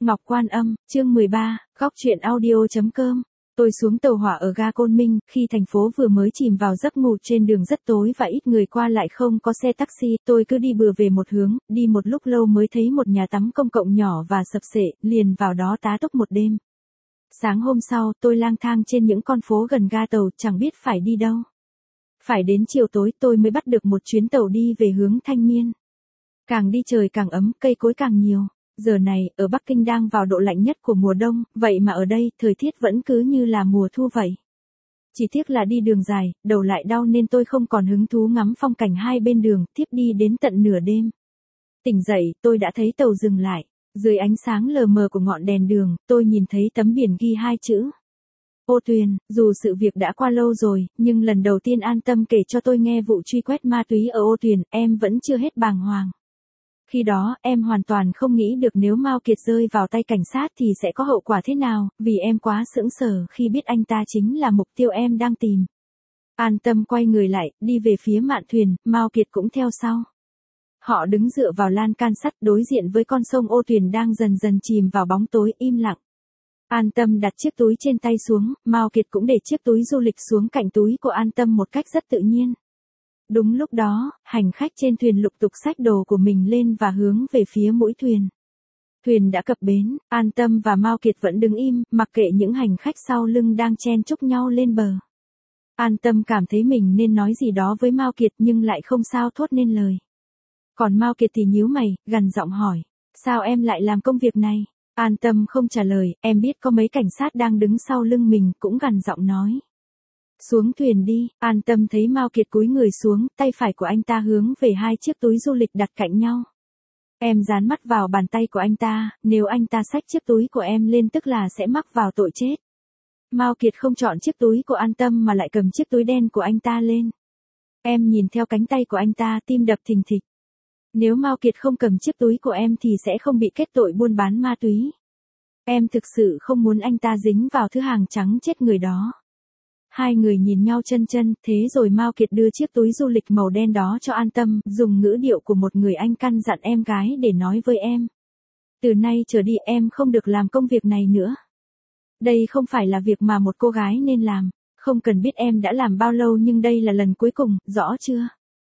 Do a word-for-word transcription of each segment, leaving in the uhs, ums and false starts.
Ngọc Quan Âm, chương mười ba, góc truyện audio.com. Tôi xuống tàu hỏa ở ga Côn Minh, khi thành phố vừa mới chìm vào giấc ngủ, trên đường rất tối và ít người qua lại, không có xe taxi, tôi cứ đi bừa về một hướng, đi một lúc lâu mới thấy một nhà tắm công cộng nhỏ và sập sệ, liền vào đó tá túc một đêm. Sáng hôm sau, tôi lang thang trên những con phố gần ga tàu, chẳng biết phải đi đâu. Phải đến chiều tối tôi mới bắt được một chuyến tàu đi về hướng Thanh Miên. Càng đi trời càng ấm, cây cối càng nhiều. Giờ này, ở Bắc Kinh đang vào độ lạnh nhất của mùa đông, vậy mà ở đây, thời tiết vẫn cứ như là mùa thu vậy. Chỉ tiếc là đi đường dài, đầu lại đau nên tôi không còn hứng thú ngắm phong cảnh hai bên đường, tiếp đi đến tận nửa đêm. Tỉnh dậy, tôi đã thấy tàu dừng lại. Dưới ánh sáng lờ mờ của ngọn đèn đường, tôi nhìn thấy tấm biển ghi hai chữ. Ô Tuyền. Dù sự việc đã qua lâu rồi, nhưng lần đầu tiên An Tâm kể cho tôi nghe vụ truy quét ma túy ở Ô Tuyền, em vẫn chưa hết bàng hoàng. Khi đó, em hoàn toàn không nghĩ được nếu Mao Kiệt rơi vào tay cảnh sát thì sẽ có hậu quả thế nào, vì em quá sững sờ khi biết anh ta chính là mục tiêu em đang tìm. An Tâm quay người lại, đi về phía mạn thuyền, Mao Kiệt cũng theo sau. Họ đứng dựa vào lan can sắt đối diện với con sông Ô Tuyền đang dần dần chìm vào bóng tối im lặng. An Tâm đặt chiếc túi trên tay xuống, Mao Kiệt cũng để chiếc túi du lịch xuống cạnh túi của An Tâm một cách rất tự nhiên. Đúng lúc đó, hành khách trên thuyền lục tục xách đồ của mình lên và hướng về phía mũi thuyền. Thuyền đã cập bến, An Tâm và Mao Kiệt vẫn đứng im, mặc kệ những hành khách sau lưng đang chen chúc nhau lên bờ. An Tâm cảm thấy mình nên nói gì đó với Mao Kiệt nhưng lại không sao thốt nên lời. Còn Mao Kiệt thì nhíu mày, gằn giọng hỏi, sao em lại làm công việc này? An Tâm không trả lời, em biết có mấy cảnh sát đang đứng sau lưng mình, cũng gằn giọng nói. Xuống thuyền đi. An Tâm thấy Mao Kiệt cúi người xuống, tay phải của anh ta hướng về hai chiếc túi du lịch đặt cạnh nhau. Em dán mắt vào bàn tay của anh ta, nếu anh ta xách chiếc túi của em lên tức là sẽ mắc vào tội chết. Mao Kiệt không chọn chiếc túi của An Tâm mà lại cầm chiếc túi đen của anh ta lên. Em nhìn theo cánh tay của anh ta, tim đập thình thịch. Nếu Mao Kiệt không cầm chiếc túi của em thì sẽ không bị kết tội buôn bán ma túy. Em thực sự không muốn anh ta dính vào thứ hàng trắng chết người đó. Hai người nhìn nhau chân chân, thế rồi Mao Kiệt đưa chiếc túi du lịch màu đen đó cho An Tâm, dùng ngữ điệu của một người anh căn dặn em gái để nói với em. Từ nay trở đi em không được làm công việc này nữa. Đây không phải là việc mà một cô gái nên làm, không cần biết em đã làm bao lâu nhưng đây là lần cuối cùng, rõ chưa?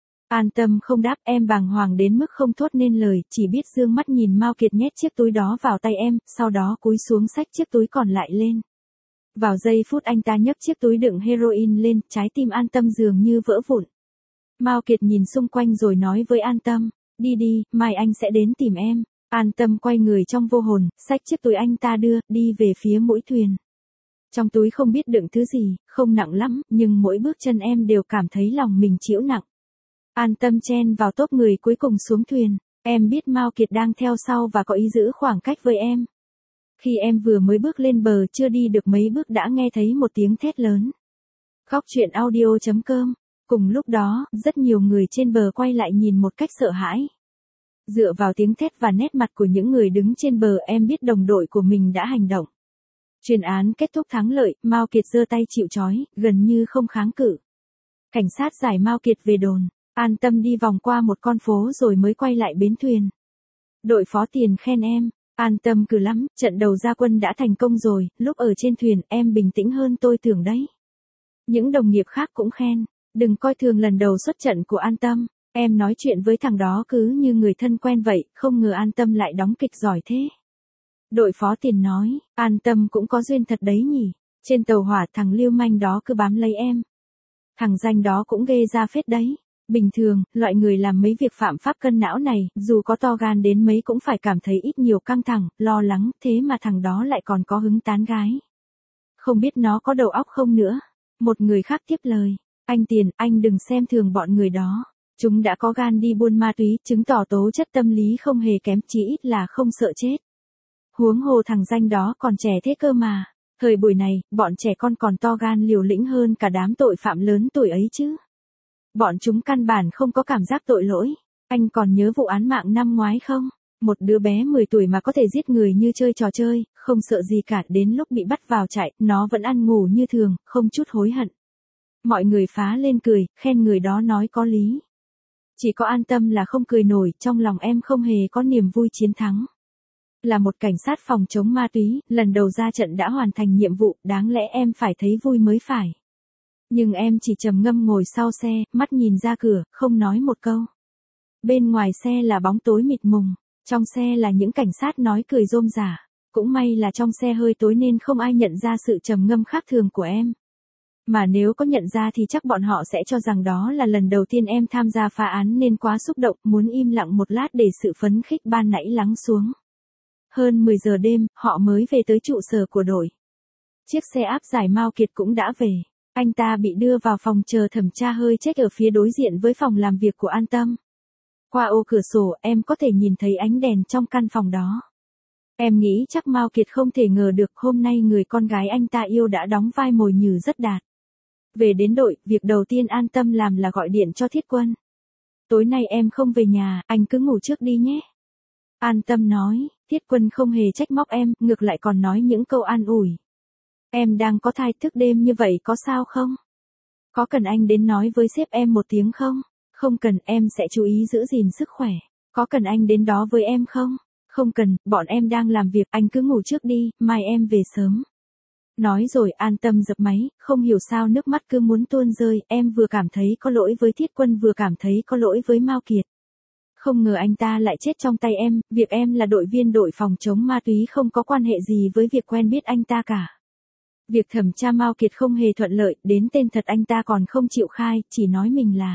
An Tâm không đáp, em bàng hoàng đến mức không thốt nên lời, chỉ biết dương mắt nhìn Mao Kiệt nhét chiếc túi đó vào tay em, sau đó cúi xuống xách chiếc túi còn lại lên. Vào giây phút anh ta nhấc chiếc túi đựng heroin lên, trái tim An Tâm dường như vỡ vụn. Mao Kiệt nhìn xung quanh rồi nói với An Tâm, đi đi, mai anh sẽ đến tìm em. An Tâm quay người trong vô hồn, xách chiếc túi anh ta đưa, đi về phía mũi thuyền. Trong túi không biết đựng thứ gì, không nặng lắm, nhưng mỗi bước chân em đều cảm thấy lòng mình chịu nặng. An Tâm chen vào tốp người cuối cùng xuống thuyền, em biết Mao Kiệt đang theo sau và có ý giữ khoảng cách với em. Khi em vừa mới bước lên bờ chưa đi được mấy bước đã nghe thấy một tiếng thét lớn. Góc truyện audio.com. Cùng lúc đó, rất nhiều người trên bờ quay lại nhìn một cách sợ hãi. Dựa vào tiếng thét và nét mặt của những người đứng trên bờ em biết đồng đội của mình đã hành động. Chuyên án kết thúc thắng lợi, Mao Kiệt giơ tay chịu trói, gần như không kháng cự. Cảnh sát giải Mao Kiệt về đồn, An Tâm đi vòng qua một con phố rồi mới quay lại bến thuyền. Đội phó tiền khen em. An Tâm cừ lắm, trận đầu ra quân đã thành công rồi, lúc ở trên thuyền em bình tĩnh hơn tôi tưởng đấy. Những đồng nghiệp khác cũng khen, đừng coi thường lần đầu xuất trận của An Tâm, em nói chuyện với thằng đó cứ như người thân quen vậy, không ngờ An Tâm lại đóng kịch giỏi thế. Đội phó tiền nói, An Tâm cũng có duyên thật đấy nhỉ, trên tàu hỏa thằng lưu manh đó cứ bám lấy em. Thằng danh đó cũng ghê ra phết đấy. Bình thường, loại người làm mấy việc phạm pháp cân não này, dù có to gan đến mấy cũng phải cảm thấy ít nhiều căng thẳng, lo lắng, thế mà thằng đó lại còn có hứng tán gái. Không biết nó có đầu óc không nữa. Một người khác tiếp lời, anh Tiền, anh đừng xem thường bọn người đó. Chúng đã có gan đi buôn ma túy, chứng tỏ tố chất tâm lý không hề kém, chỉ ít là không sợ chết. Huống hồ thằng danh đó còn trẻ thế cơ mà. Thời buổi này, bọn trẻ con còn to gan liều lĩnh hơn cả đám tội phạm lớn tuổi ấy chứ. Bọn chúng căn bản không có cảm giác tội lỗi. Anh còn nhớ vụ án mạng năm ngoái không? Một đứa bé mười tuổi mà có thể giết người như chơi trò chơi, không sợ gì cả, đến lúc bị bắt vào trại, nó vẫn ăn ngủ như thường, không chút hối hận. Mọi người phá lên cười, khen người đó nói có lý. Chỉ có An Tâm là không cười nổi, trong lòng em không hề có niềm vui chiến thắng. Là một cảnh sát phòng chống ma túy, lần đầu ra trận đã hoàn thành nhiệm vụ, đáng lẽ em phải thấy vui mới phải. Nhưng em chỉ trầm ngâm ngồi sau xe, mắt nhìn ra cửa, không nói một câu. Bên ngoài xe là bóng tối mịt mùng, trong xe là những cảnh sát nói cười rôm rả. Cũng may là trong xe hơi tối nên không ai nhận ra sự trầm ngâm khác thường của em. Mà nếu có nhận ra thì chắc bọn họ sẽ cho rằng đó là lần đầu tiên em tham gia phá án nên quá xúc động, muốn im lặng một lát để sự phấn khích ban nãy lắng xuống. Hơn mười giờ đêm, họ mới về tới trụ sở của đội. Chiếc xe áp giải Mao Kiệt cũng đã về. Anh ta bị đưa vào phòng chờ thẩm tra hơi check ở phía đối diện với phòng làm việc của An Tâm. Qua ô cửa sổ, em có thể nhìn thấy ánh đèn trong căn phòng đó. Em nghĩ chắc Mao Kiệt không thể ngờ được hôm nay người con gái anh ta yêu đã đóng vai mồi nhử rất đạt. Về đến đội, việc đầu tiên An Tâm làm là gọi điện cho Thiết Quân. Tối nay em không về nhà, anh cứ ngủ trước đi nhé. An Tâm nói, Thiết Quân không hề trách móc em, ngược lại còn nói những câu an ủi. Em đang có thai thức đêm như vậy có sao không? Có cần anh đến nói với sếp em một tiếng không? Không cần, em sẽ chú ý giữ gìn sức khỏe. Có cần anh đến đó với em không? Không cần, bọn em đang làm việc, anh cứ ngủ trước đi, mai em về sớm. Nói rồi An Tâm dập máy, không hiểu sao nước mắt cứ muốn tuôn rơi, em vừa cảm thấy có lỗi với Thiết Quân vừa cảm thấy có lỗi với Mao Kiệt. Không ngờ anh ta lại chết trong tay em, việc em là đội viên đội phòng chống ma túy không có quan hệ gì với việc quen biết anh ta cả. Việc thẩm tra Mao Kiệt không hề thuận lợi, đến tên thật anh ta còn không chịu khai, chỉ nói mình là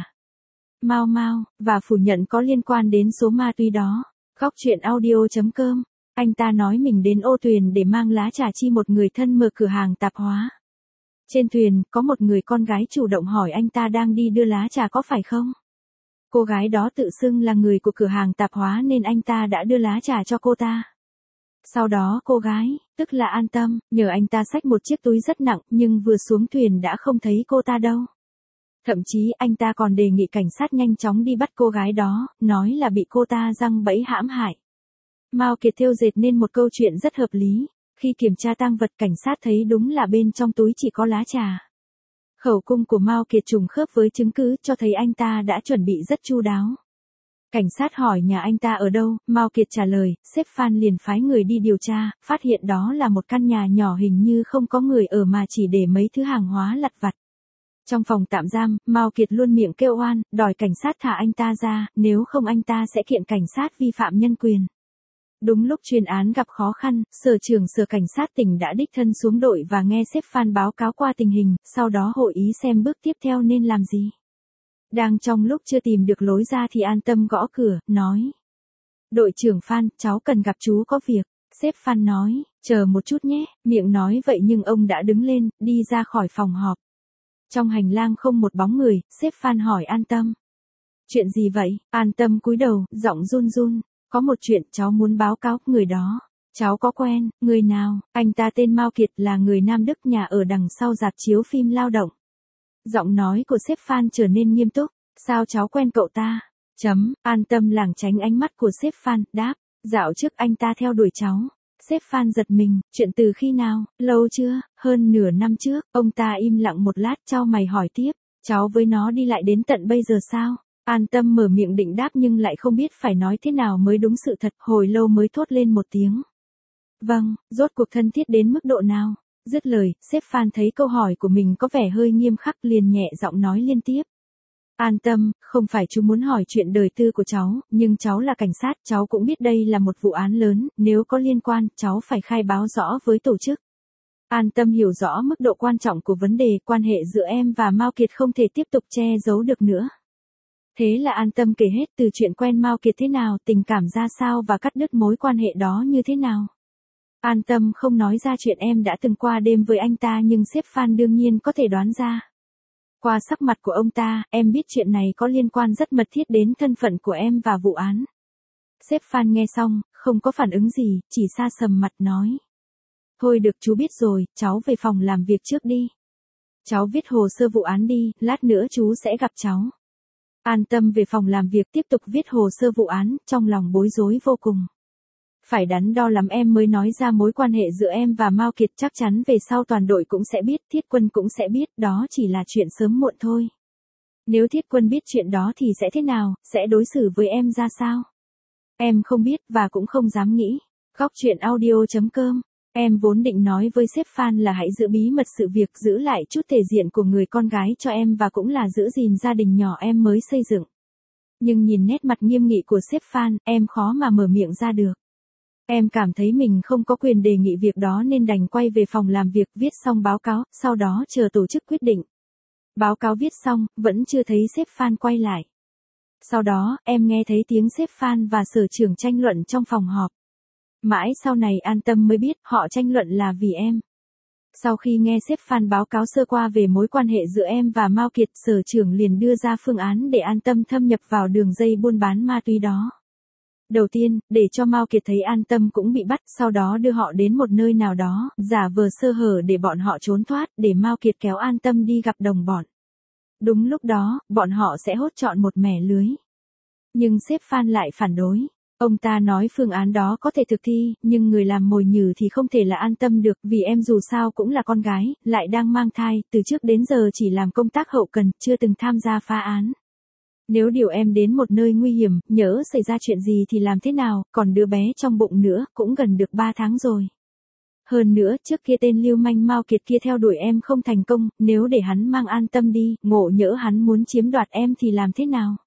Mao Mao, và phủ nhận có liên quan đến số ma túy đó. Góc truyện audio chấm com, anh ta nói mình đến ô thuyền để mang lá trà chi một người thân mở cửa hàng tạp hóa. Trên thuyền, có một người con gái chủ động hỏi anh ta đang đi đưa lá trà có phải không? Cô gái đó tự xưng là người của cửa hàng tạp hóa nên anh ta đã đưa lá trà cho cô ta. Sau đó cô gái, tức là An Tâm, nhờ anh ta xách một chiếc túi rất nặng nhưng vừa xuống thuyền đã không thấy cô ta đâu. Thậm chí anh ta còn đề nghị cảnh sát nhanh chóng đi bắt cô gái đó, nói là bị cô ta giăng bẫy hãm hại. Mao Kiệt thêu dệt nên một câu chuyện rất hợp lý. Khi kiểm tra tang vật cảnh sát thấy đúng là bên trong túi chỉ có lá trà. Khẩu cung của Mao Kiệt trùng khớp với chứng cứ cho thấy anh ta đã chuẩn bị rất chu đáo. Cảnh sát hỏi nhà anh ta ở đâu, Mao Kiệt trả lời, sếp Phan liền phái người đi điều tra, phát hiện đó là một căn nhà nhỏ hình như không có người ở mà chỉ để mấy thứ hàng hóa lặt vặt. Trong phòng tạm giam, Mao Kiệt luôn miệng kêu oan, đòi cảnh sát thả anh ta ra, nếu không anh ta sẽ kiện cảnh sát vi phạm nhân quyền. Đúng lúc chuyên án gặp khó khăn, sở trưởng sở cảnh sát tỉnh đã đích thân xuống đội và nghe sếp Phan báo cáo qua tình hình, sau đó hội ý xem bước tiếp theo nên làm gì. Đang trong lúc chưa tìm được lối ra thì An Tâm gõ cửa, nói. Đội trưởng Phan, cháu cần gặp chú có việc. Sếp Phan nói, chờ một chút nhé, miệng nói vậy nhưng ông đã đứng lên, đi ra khỏi phòng họp. Trong hành lang không một bóng người, sếp Phan hỏi An Tâm. Chuyện gì vậy? An Tâm cúi đầu, giọng run run. Có một chuyện cháu muốn báo cáo người đó. Cháu có quen, người nào? Anh ta tên Mao Kiệt là người Nam Đức nhà ở đằng sau rạp chiếu phim Lao động. Giọng nói của sếp Phan trở nên nghiêm túc. Sao cháu quen cậu ta? Chấm, An Tâm lảng tránh ánh mắt của sếp Phan, đáp. Dạo trước anh ta theo đuổi cháu. Sếp Phan giật mình, chuyện từ khi nào? Lâu chưa? Hơn nửa năm trước. Ông ta im lặng một lát chau mày hỏi tiếp. Cháu với nó đi lại đến tận bây giờ sao? An Tâm mở miệng định đáp nhưng lại không biết phải nói thế nào mới đúng sự thật, hồi lâu mới thốt lên một tiếng. Vâng, rốt cuộc thân thiết đến mức độ nào? Dứt lời, sếp Phan thấy câu hỏi của mình có vẻ hơi nghiêm khắc liền nhẹ giọng nói liên tiếp. An Tâm, không phải chú muốn hỏi chuyện đời tư của cháu, nhưng cháu là cảnh sát, cháu cũng biết đây là một vụ án lớn, nếu có liên quan, cháu phải khai báo rõ với tổ chức. An Tâm hiểu rõ mức độ quan trọng của vấn đề, quan hệ giữa em và Mao Kiệt không thể tiếp tục che giấu được nữa. Thế là An Tâm kể hết từ chuyện quen Mao Kiệt thế nào, tình cảm ra sao và cắt đứt mối quan hệ đó như thế nào. An Tâm không nói ra chuyện em đã từng qua đêm với anh ta nhưng sếp Phan đương nhiên có thể đoán ra. Qua sắc mặt của ông ta, em biết chuyện này có liên quan rất mật thiết đến thân phận của em và vụ án. Sếp Phan nghe xong, không có phản ứng gì, chỉ sa sầm mặt nói. Thôi được chú biết rồi, cháu về phòng làm việc trước đi. Cháu viết hồ sơ vụ án đi, lát nữa chú sẽ gặp cháu. An Tâm về phòng làm việc tiếp tục viết hồ sơ vụ án, trong lòng bối rối vô cùng. Phải đắn đo lắm em mới nói ra mối quan hệ giữa em và Mao Kiệt, chắc chắn về sau toàn đội cũng sẽ biết, Thiết Quân cũng sẽ biết, đó chỉ là chuyện sớm muộn thôi. Nếu Thiết Quân biết chuyện đó thì sẽ thế nào, sẽ đối xử với em ra sao? Em không biết và cũng không dám nghĩ. Góc chuyện audio chấm com. Em vốn định nói với sếp Phan là hãy giữ bí mật sự việc giữ lại chút thể diện của người con gái cho em và cũng là giữ gìn gia đình nhỏ em mới xây dựng. Nhưng nhìn nét mặt nghiêm nghị của sếp Phan, em khó mà mở miệng ra được. Em cảm thấy mình không có quyền đề nghị việc đó nên đành quay về phòng làm việc viết xong báo cáo, sau đó chờ tổ chức quyết định. Báo cáo viết xong, vẫn chưa thấy sếp Phan quay lại. Sau đó, em nghe thấy tiếng sếp Phan và sở trưởng tranh luận trong phòng họp. Mãi sau này An Tâm mới biết họ tranh luận là vì em. Sau khi nghe sếp Phan báo cáo sơ qua về mối quan hệ giữa em và Mao Kiệt, sở trưởng liền đưa ra phương án để An Tâm thâm nhập vào đường dây buôn bán ma túy đó. Đầu tiên, để cho Mao Kiệt thấy An Tâm cũng bị bắt, sau đó đưa họ đến một nơi nào đó, giả vờ sơ hở để bọn họ trốn thoát, để Mao Kiệt kéo An Tâm đi gặp đồng bọn. Đúng lúc đó, bọn họ sẽ hốt trọn một mẻ lưới. Nhưng sếp Phan lại phản đối. Ông ta nói phương án đó có thể thực thi, nhưng người làm mồi nhử thì không thể là An Tâm được, vì em dù sao cũng là con gái, lại đang mang thai, từ trước đến giờ chỉ làm công tác hậu cần, chưa từng tham gia phá án. Nếu điều em đến một nơi nguy hiểm, nhỡ xảy ra chuyện gì thì làm thế nào, còn đứa bé trong bụng nữa, cũng gần được ba tháng rồi. Hơn nữa, trước kia tên lưu manh Mao Kiệt kia theo đuổi em không thành công, nếu để hắn mang An Tâm đi, ngộ nhỡ hắn muốn chiếm đoạt em thì làm thế nào?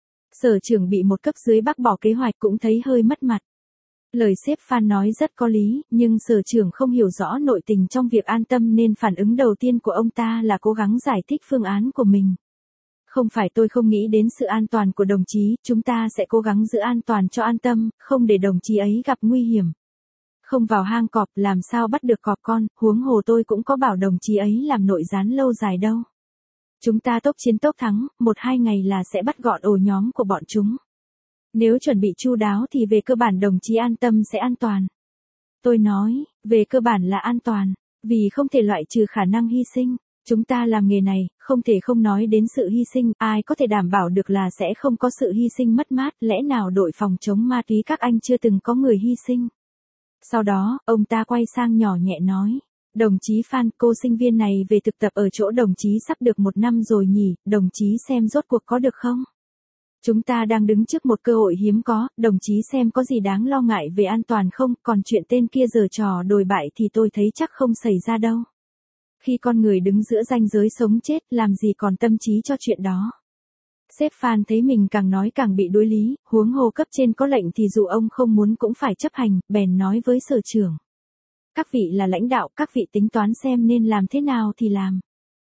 Sở trưởng bị một cấp dưới bác bỏ kế hoạch cũng thấy hơi mất mặt. Lời sếp Phan nói rất có lý, nhưng sở trưởng không hiểu rõ nội tình trong việc An Tâm nên phản ứng đầu tiên của ông ta là cố gắng giải thích phương án của mình. Không phải tôi không nghĩ đến sự an toàn của đồng chí, chúng ta sẽ cố gắng giữ an toàn cho An Tâm, không để đồng chí ấy gặp nguy hiểm. Không vào hang cọp làm sao bắt được cọp con, huống hồ tôi cũng có bảo đồng chí ấy làm nội gián lâu dài đâu. Chúng ta tốc chiến tốc thắng, một hai ngày là sẽ bắt gọn ổ nhóm của bọn chúng. Nếu chuẩn bị chu đáo thì về cơ bản đồng chí An Tâm sẽ an toàn. Tôi nói, về cơ bản là an toàn, vì không thể loại trừ khả năng hy sinh. Chúng ta làm nghề này, không thể không nói đến sự hy sinh, ai có thể đảm bảo được là sẽ không có sự hy sinh mất mát, lẽ nào đội phòng chống ma túy các anh chưa từng có người hy sinh. Sau đó, ông ta quay sang nhỏ nhẹ nói. Đồng chí Phan, cô sinh viên này về thực tập ở chỗ đồng chí sắp được một năm rồi nhỉ, đồng chí xem rốt cuộc có được không? Chúng ta đang đứng trước một cơ hội hiếm có, đồng chí xem có gì đáng lo ngại về an toàn không, còn chuyện tên kia giở trò đồi bại thì tôi thấy chắc không xảy ra đâu. Khi con người đứng giữa ranh giới sống chết, làm gì còn tâm trí cho chuyện đó. Sếp Phan thấy mình càng nói càng bị đối lý, huống hồ cấp trên có lệnh thì dù ông không muốn cũng phải chấp hành, bèn nói với sở trưởng. Các vị là lãnh đạo, các vị tính toán xem nên làm thế nào thì làm.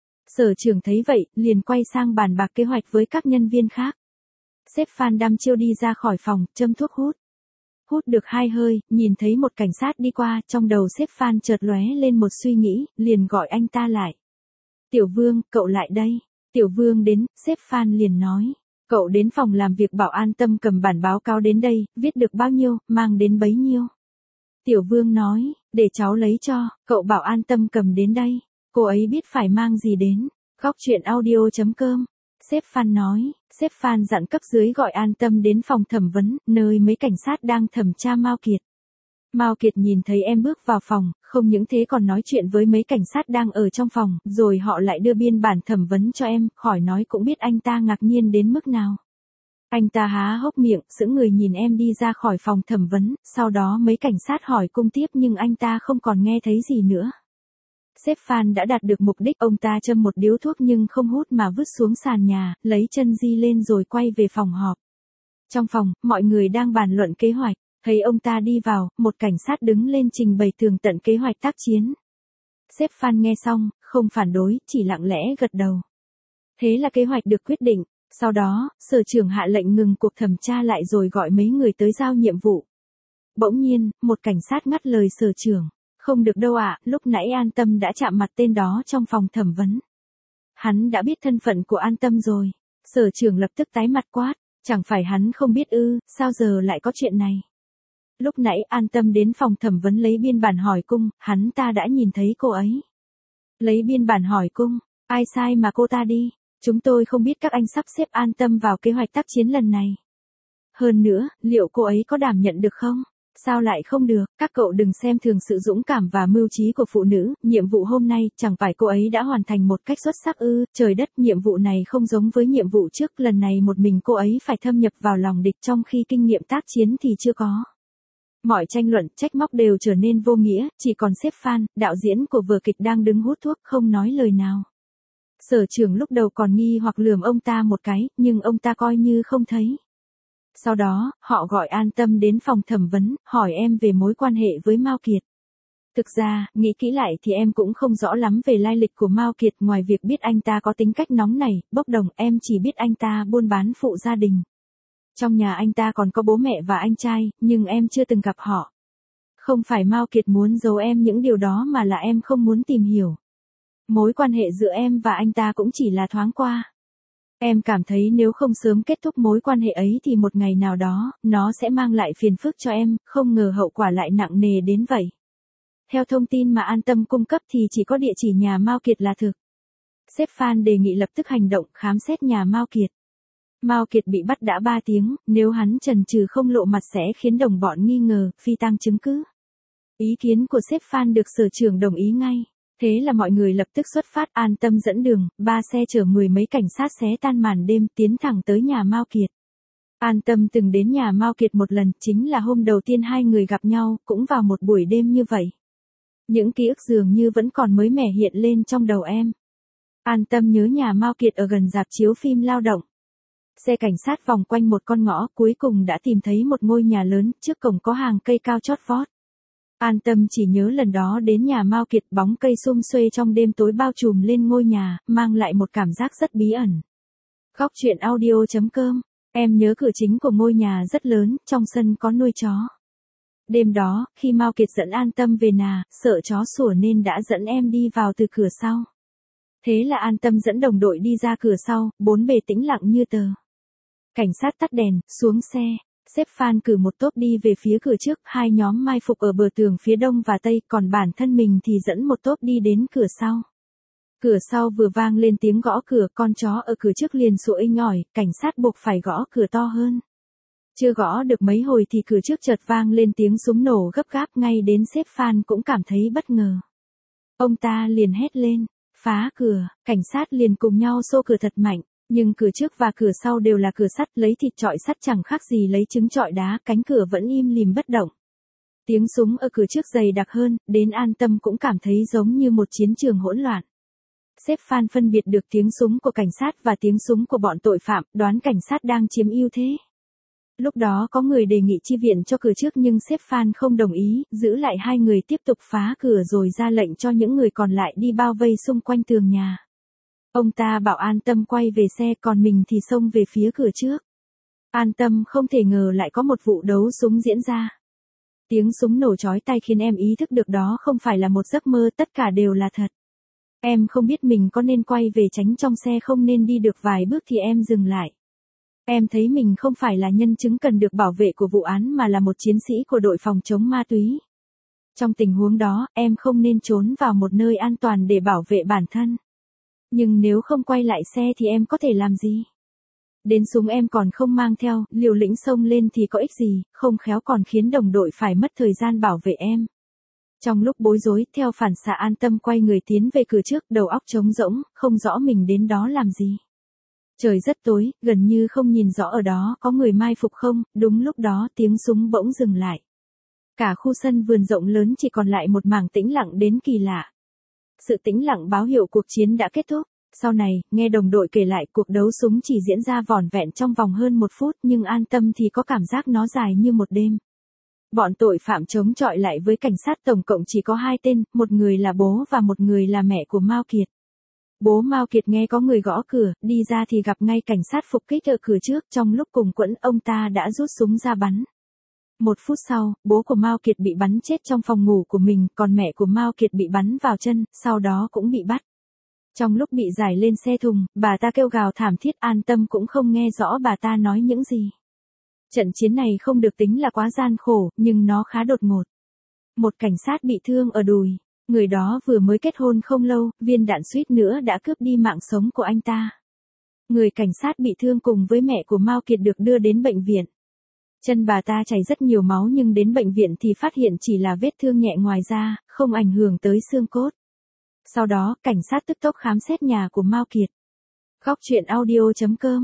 Sở trưởng thấy vậy, liền quay sang bàn bạc kế hoạch với các nhân viên khác. Sếp Phan đăm chiêu đi ra khỏi phòng, châm thuốc hút. Hút được hai hơi, nhìn thấy một cảnh sát đi qua, trong đầu sếp Phan chợt lóe lên một suy nghĩ, liền gọi anh ta lại. Tiểu Vương, cậu lại đây. Tiểu Vương đến, sếp Phan liền nói. Cậu đến phòng làm việc bảo An Tâm cầm bản báo cáo đến đây, viết được bao nhiêu, mang đến bấy nhiêu. Tiểu Vương nói, để cháu lấy cho, cậu bảo An Tâm cầm đến đây. Cô ấy biết phải mang gì đến. Góc chuyện audio chấm com. Sếp Phan nói, sếp Phan dặn cấp dưới gọi An Tâm đến phòng thẩm vấn, nơi mấy cảnh sát đang thẩm tra Mao Kiệt. Mao Kiệt nhìn thấy em bước vào phòng, không những thế còn nói chuyện với mấy cảnh sát đang ở trong phòng, rồi họ lại đưa biên bản thẩm vấn cho em, khỏi nói cũng biết anh ta ngạc nhiên đến mức nào. Anh ta há hốc miệng, sững người nhìn em đi ra khỏi phòng thẩm vấn, sau đó mấy cảnh sát hỏi cung tiếp nhưng anh ta không còn nghe thấy gì nữa. Sếp Phan đã đạt được mục đích, ông ta châm một điếu thuốc nhưng không hút mà vứt xuống sàn nhà, lấy chân di lên rồi quay về phòng họp. Trong phòng, mọi người đang bàn luận kế hoạch, thấy ông ta đi vào, một cảnh sát đứng lên trình bày tường tận kế hoạch tác chiến. Sếp Phan nghe xong, không phản đối, chỉ lặng lẽ gật đầu. Thế là kế hoạch được quyết định, sau đó, sở trưởng hạ lệnh ngừng cuộc thẩm tra lại rồi gọi mấy người tới giao nhiệm vụ. Bỗng nhiên, một cảnh sát ngắt lời sở trưởng. Không được đâu ạ, à, lúc nãy An Tâm đã chạm mặt tên đó trong phòng thẩm vấn. Hắn đã biết thân phận của An Tâm rồi. Sở trưởng lập tức tái mặt quát, chẳng phải hắn không biết ư, sao giờ lại có chuyện này. Lúc nãy An Tâm đến phòng thẩm vấn lấy biên bản hỏi cung, hắn ta đã nhìn thấy cô ấy. Lấy biên bản hỏi cung, ai sai mà cô ta đi, chúng tôi không biết các anh sắp xếp An Tâm vào kế hoạch tác chiến lần này. Hơn nữa, liệu cô ấy có đảm nhận được không? Sao lại không được, các cậu đừng xem thường sự dũng cảm và mưu trí của phụ nữ, nhiệm vụ hôm nay, chẳng phải cô ấy đã hoàn thành một cách xuất sắc ư, trời đất, nhiệm vụ này không giống với nhiệm vụ trước, lần này một mình cô ấy phải thâm nhập vào lòng địch trong khi kinh nghiệm tác chiến thì chưa có. Mọi tranh luận, trách móc đều trở nên vô nghĩa, chỉ còn sếp Phan, đạo diễn của vở kịch đang đứng hút thuốc không nói lời nào. Sở trưởng lúc đầu còn nghi hoặc lườm ông ta một cái, nhưng ông ta coi như không thấy. Sau đó, họ gọi An Tâm đến phòng thẩm vấn, hỏi em về mối quan hệ với Mao Kiệt. Thực ra, nghĩ kỹ lại thì em cũng không rõ lắm về lai lịch của Mao Kiệt, ngoài việc biết anh ta có tính cách nóng nảy, bốc đồng, em chỉ biết anh ta buôn bán phụ gia đình. Trong nhà anh ta còn có bố mẹ và anh trai, nhưng em chưa từng gặp họ. Không phải Mao Kiệt muốn giấu em những điều đó mà là em không muốn tìm hiểu. Mối quan hệ giữa em và anh ta cũng chỉ là thoáng qua. Em cảm thấy nếu không sớm kết thúc mối quan hệ ấy thì một ngày nào đó, nó sẽ mang lại phiền phức cho em, không ngờ hậu quả lại nặng nề đến vậy. Theo thông tin mà An Tâm cung cấp thì chỉ có địa chỉ nhà Mao Kiệt là thực. Sếp Phan đề nghị lập tức hành động khám xét nhà Mao Kiệt. Mao Kiệt bị bắt đã ba tiếng, nếu hắn chần chừ không lộ mặt sẽ khiến đồng bọn nghi ngờ, phi tang chứng cứ. Ý kiến của sếp Phan được sở trưởng đồng ý ngay. Thế là mọi người lập tức xuất phát. An Tâm dẫn đường, ba xe chở mười mấy cảnh sát xé tan màn đêm tiến thẳng tới nhà Mao Kiệt. An Tâm từng đến nhà Mao Kiệt một lần, chính là hôm đầu tiên hai người gặp nhau, cũng vào một buổi đêm như vậy. Những ký ức dường như vẫn còn mới mẻ hiện lên trong đầu em. An Tâm nhớ nhà Mao Kiệt ở gần rạp chiếu phim Lao động. Xe cảnh sát vòng quanh một con ngõ, cuối cùng đã tìm thấy một ngôi nhà lớn, trước cổng có hàng cây cao chót vót. An Tâm chỉ nhớ lần đó đến nhà Mao Kiệt, bóng cây sum xuê trong đêm tối bao trùm lên ngôi nhà, mang lại một cảm giác rất bí ẩn. Góc truyện audio chấm com. Em nhớ cửa chính của ngôi nhà rất lớn, trong sân có nuôi chó. Đêm đó, khi Mao Kiệt dẫn An Tâm về nhà, sợ chó sủa nên đã dẫn em đi vào từ cửa sau. Thế là An Tâm dẫn đồng đội đi ra cửa sau, bốn bề tĩnh lặng như tờ. Cảnh sát tắt đèn, xuống xe. Sếp Phan cử một tốp đi về phía cửa trước, hai nhóm mai phục ở bờ tường phía đông và tây, còn bản thân mình thì dẫn một tốp đi đến cửa sau. Cửa sau vừa vang lên tiếng gõ cửa, con chó ở cửa trước liền sủa inh ỏi, cảnh sát buộc phải gõ cửa to hơn. Chưa gõ được mấy hồi thì cửa trước chợt vang lên tiếng súng nổ gấp gáp, ngay đến sếp Phan cũng cảm thấy bất ngờ. Ông ta liền hét lên, phá cửa, cảnh sát liền cùng nhau xô cửa thật mạnh. Nhưng cửa trước và cửa sau đều là cửa sắt, lấy thịt chọi sắt chẳng khác gì lấy trứng chọi đá, cánh cửa vẫn im lìm bất động. Tiếng súng ở cửa trước dày đặc hơn, đến An Tâm cũng cảm thấy giống như một chiến trường hỗn loạn. Sếp Phan phân biệt được tiếng súng của cảnh sát và tiếng súng của bọn tội phạm, đoán cảnh sát đang chiếm ưu thế. Lúc đó có người đề nghị chi viện cho cửa trước nhưng sếp Phan không đồng ý, giữ lại hai người tiếp tục phá cửa rồi ra lệnh cho những người còn lại đi bao vây xung quanh tường nhà. Ông ta bảo An Tâm quay về xe, còn mình thì xông về phía cửa trước. An Tâm không thể ngờ lại có một vụ đấu súng diễn ra. Tiếng súng nổ chói tai khiến em ý thức được đó không phải là một giấc mơ, tất cả đều là thật. Em không biết mình có nên quay về tránh trong xe không, nên đi được vài bước thì em dừng lại. Em thấy mình không phải là nhân chứng cần được bảo vệ của vụ án mà là một chiến sĩ của đội phòng chống ma túy. Trong tình huống đó, em không nên trốn vào một nơi an toàn để bảo vệ bản thân. Nhưng nếu không quay lại xe thì em có thể làm gì? Đến súng em còn không mang theo, liều lĩnh xông lên thì có ích gì, không khéo còn khiến đồng đội phải mất thời gian bảo vệ em. Trong lúc bối rối, theo phản xạ An Tâm quay người tiến về cửa trước, đầu óc trống rỗng, không rõ mình đến đó làm gì. Trời rất tối, gần như không nhìn rõ ở đó có người mai phục không, đúng lúc đó tiếng súng bỗng dừng lại. Cả khu sân vườn rộng lớn chỉ còn lại một mảng tĩnh lặng đến kỳ lạ. Sự tĩnh lặng báo hiệu cuộc chiến đã kết thúc. Sau này, nghe đồng đội kể lại cuộc đấu súng chỉ diễn ra vỏn vẹn trong vòng hơn một phút, nhưng An Tâm thì có cảm giác nó dài như một đêm. Bọn tội phạm chống chọi lại với cảnh sát tổng cộng chỉ có hai tên, một người là bố và một người là mẹ của Mao Kiệt. Bố Mao Kiệt nghe có người gõ cửa, đi ra thì gặp ngay cảnh sát phục kích ở cửa trước, trong lúc cùng quẫn ông ta đã rút súng ra bắn. Một phút sau, bố của Mao Kiệt bị bắn chết trong phòng ngủ của mình, còn mẹ của Mao Kiệt bị bắn vào chân, sau đó cũng bị bắt. Trong lúc bị giải lên xe thùng, bà ta kêu gào thảm thiết, An Tâm cũng không nghe rõ bà ta nói những gì. Trận chiến này không được tính là quá gian khổ, nhưng nó khá đột ngột. Một cảnh sát bị thương ở đùi. Người đó vừa mới kết hôn không lâu, viên đạn suýt nữa đã cướp đi mạng sống của anh ta. Người cảnh sát bị thương cùng với mẹ của Mao Kiệt được đưa đến bệnh viện. Chân bà ta chảy rất nhiều máu nhưng đến bệnh viện thì phát hiện chỉ là vết thương nhẹ ngoài da, không ảnh hưởng tới xương cốt. Sau đó, cảnh sát tức tốc khám xét nhà của Mao Kiệt. Góc truyện audio chấm com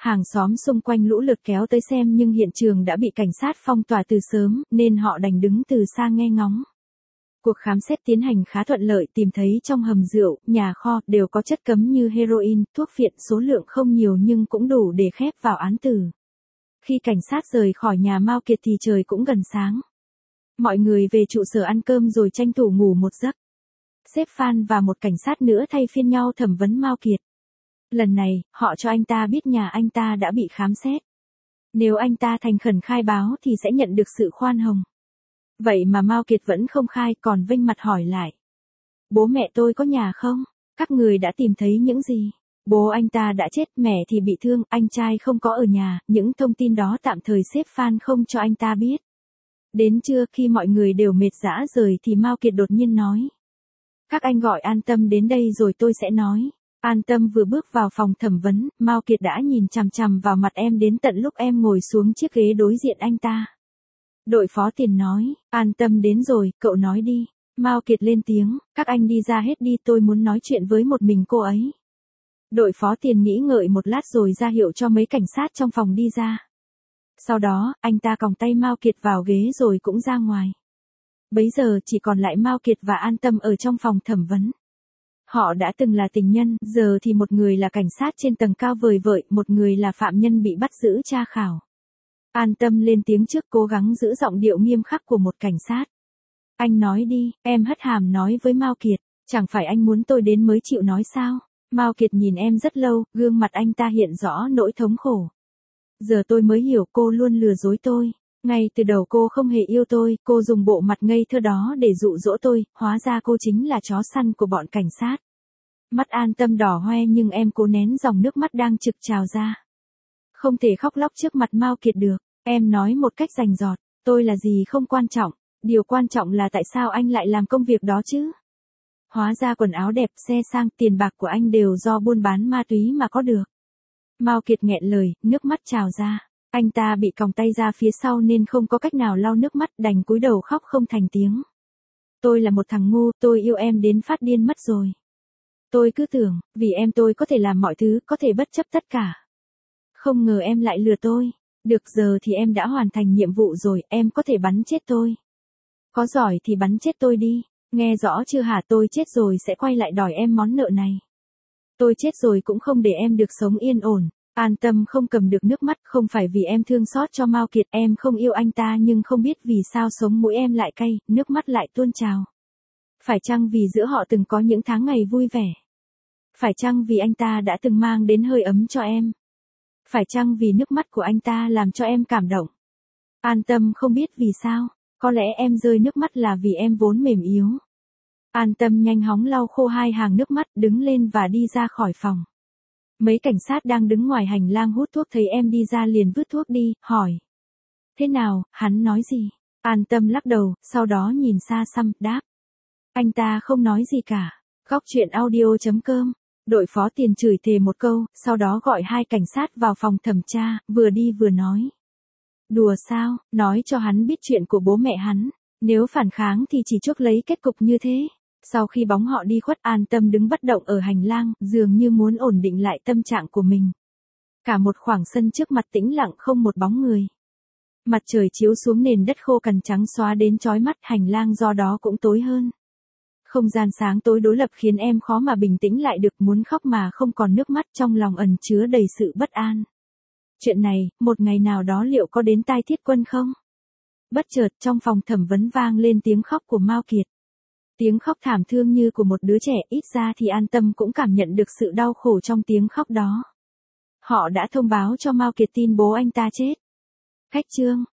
Hàng xóm xung quanh lũ lượt kéo tới xem nhưng hiện trường đã bị cảnh sát phong tỏa từ sớm, nên họ đành đứng từ xa nghe ngóng. Cuộc khám xét tiến hành khá thuận lợi, tìm thấy trong hầm rượu, nhà kho đều có chất cấm như heroin, thuốc phiện, số lượng không nhiều nhưng cũng đủ để khép vào án tử. Khi cảnh sát rời khỏi nhà Mao Kiệt thì trời cũng gần sáng. Mọi người về trụ sở ăn cơm rồi tranh thủ ngủ một giấc. Sếp Phan và một cảnh sát nữa thay phiên nhau thẩm vấn Mao Kiệt. Lần này, họ cho anh ta biết nhà anh ta đã bị khám xét. Nếu anh ta thành khẩn khai báo thì sẽ nhận được sự khoan hồng. Vậy mà Mao Kiệt vẫn không khai, còn vênh mặt hỏi lại. Bố mẹ tôi có nhà không? Các người đã tìm thấy những gì? Bố anh ta đã chết, mẹ thì bị thương, anh trai không có ở nhà, những thông tin đó tạm thời sếp Phan không cho anh ta biết. Đến trưa khi mọi người đều mệt rã rời thì Mao Kiệt đột nhiên nói. Các anh gọi An Tâm đến đây rồi tôi sẽ nói. An Tâm vừa bước vào phòng thẩm vấn, Mao Kiệt đã nhìn chằm chằm vào mặt em đến tận lúc em ngồi xuống chiếc ghế đối diện anh ta. Đội phó tiền nói, An Tâm đến rồi, cậu nói đi. Mao Kiệt lên tiếng, các anh đi ra hết đi, tôi muốn nói chuyện với một mình cô ấy. Đội phó tiền nghĩ ngợi một lát rồi ra hiệu cho mấy cảnh sát trong phòng đi ra. Sau đó, anh ta còng tay Mao Kiệt vào ghế rồi cũng ra ngoài. Bấy giờ chỉ còn lại Mao Kiệt và An Tâm ở trong phòng thẩm vấn. Họ đã từng là tình nhân, giờ thì một người là cảnh sát trên tầng cao vời vợi, một người là phạm nhân bị bắt giữ tra khảo. An Tâm lên tiếng trước, cố gắng giữ giọng điệu nghiêm khắc của một cảnh sát. Anh nói đi, em hất hàm nói với Mao Kiệt, chẳng phải anh muốn tôi đến mới chịu nói sao? Mao Kiệt nhìn em rất lâu, gương mặt anh ta hiện rõ nỗi thống khổ. Giờ tôi mới hiểu cô luôn lừa dối tôi. Ngay từ đầu cô không hề yêu tôi, cô dùng bộ mặt ngây thơ đó để dụ dỗ tôi, hóa ra cô chính là chó săn của bọn cảnh sát. Mắt An Tâm đỏ hoe nhưng em cố nén dòng nước mắt đang trực trào ra. Không thể khóc lóc trước mặt Mao Kiệt được, em nói một cách rành rọt, tôi là gì không quan trọng, điều quan trọng là tại sao anh lại làm công việc đó chứ? Hóa ra quần áo đẹp, xe sang, tiền bạc của anh đều do buôn bán ma túy mà có được. Mao Kiệt nghẹn lời, nước mắt trào ra. Anh ta bị còng tay ra phía sau nên không có cách nào lau nước mắt, đành cúi đầu khóc không thành tiếng. Tôi là một thằng ngu, tôi yêu em đến phát điên mất rồi. Tôi cứ tưởng, vì em tôi có thể làm mọi thứ, có thể bất chấp tất cả. Không ngờ em lại lừa tôi. Được, giờ thì em đã hoàn thành nhiệm vụ rồi, em có thể bắn chết tôi. Có giỏi thì bắn chết tôi đi. Nghe rõ chưa hả? Tôi chết rồi sẽ quay lại đòi em món nợ này. Tôi chết rồi cũng không để em được sống yên ổn. An Tâm không cầm được nước mắt, không phải vì em thương xót cho Mao Kiệt, em không yêu anh ta nhưng không biết vì sao sống mũi em lại cay, nước mắt lại tuôn trào. Phải chăng vì giữa họ từng có những tháng ngày vui vẻ? Phải chăng vì anh ta đã từng mang đến hơi ấm cho em? Phải chăng vì nước mắt của anh ta làm cho em cảm động? An Tâm không biết vì sao, có lẽ em rơi nước mắt là vì em vốn mềm yếu. An Tâm nhanh hóng lau khô hai hàng nước mắt, đứng lên và đi ra khỏi phòng. Mấy cảnh sát đang đứng ngoài hành lang hút thuốc thấy em đi ra liền vứt thuốc đi, hỏi. Thế nào, hắn nói gì? An Tâm lắc đầu, sau đó nhìn xa xăm, đáp. Anh ta không nói gì cả. Góc truyện audio chấm com. Đội phó tiền chửi thề một câu, sau đó gọi hai cảnh sát vào phòng thẩm tra, vừa đi vừa nói. Đùa sao, nói cho hắn biết chuyện của bố mẹ hắn. Nếu phản kháng thì chỉ chuốc lấy kết cục như thế. Sau khi bóng họ đi khuất, An Tâm đứng bất động ở hành lang, dường như muốn ổn định lại tâm trạng của mình. Cả một khoảng sân trước mặt tĩnh lặng không một bóng người. Mặt trời chiếu xuống nền đất khô cằn trắng xóa đến chói mắt, hành lang do đó cũng tối hơn. Không gian sáng tối đối lập khiến em khó mà bình tĩnh lại được, muốn khóc mà không còn nước mắt, trong lòng ẩn chứa đầy sự bất an. Chuyện này, một ngày nào đó liệu có đến tai Thiết Quân không? Bất chợt trong phòng thẩm vấn vang lên tiếng khóc của Mao Kiệt. Tiếng khóc thảm thương như của một đứa trẻ, ít ra thì An Tâm cũng cảm nhận được sự đau khổ trong tiếng khóc đó. Họ đã thông báo cho Mao Kiệt tin bố anh ta chết. Khách chương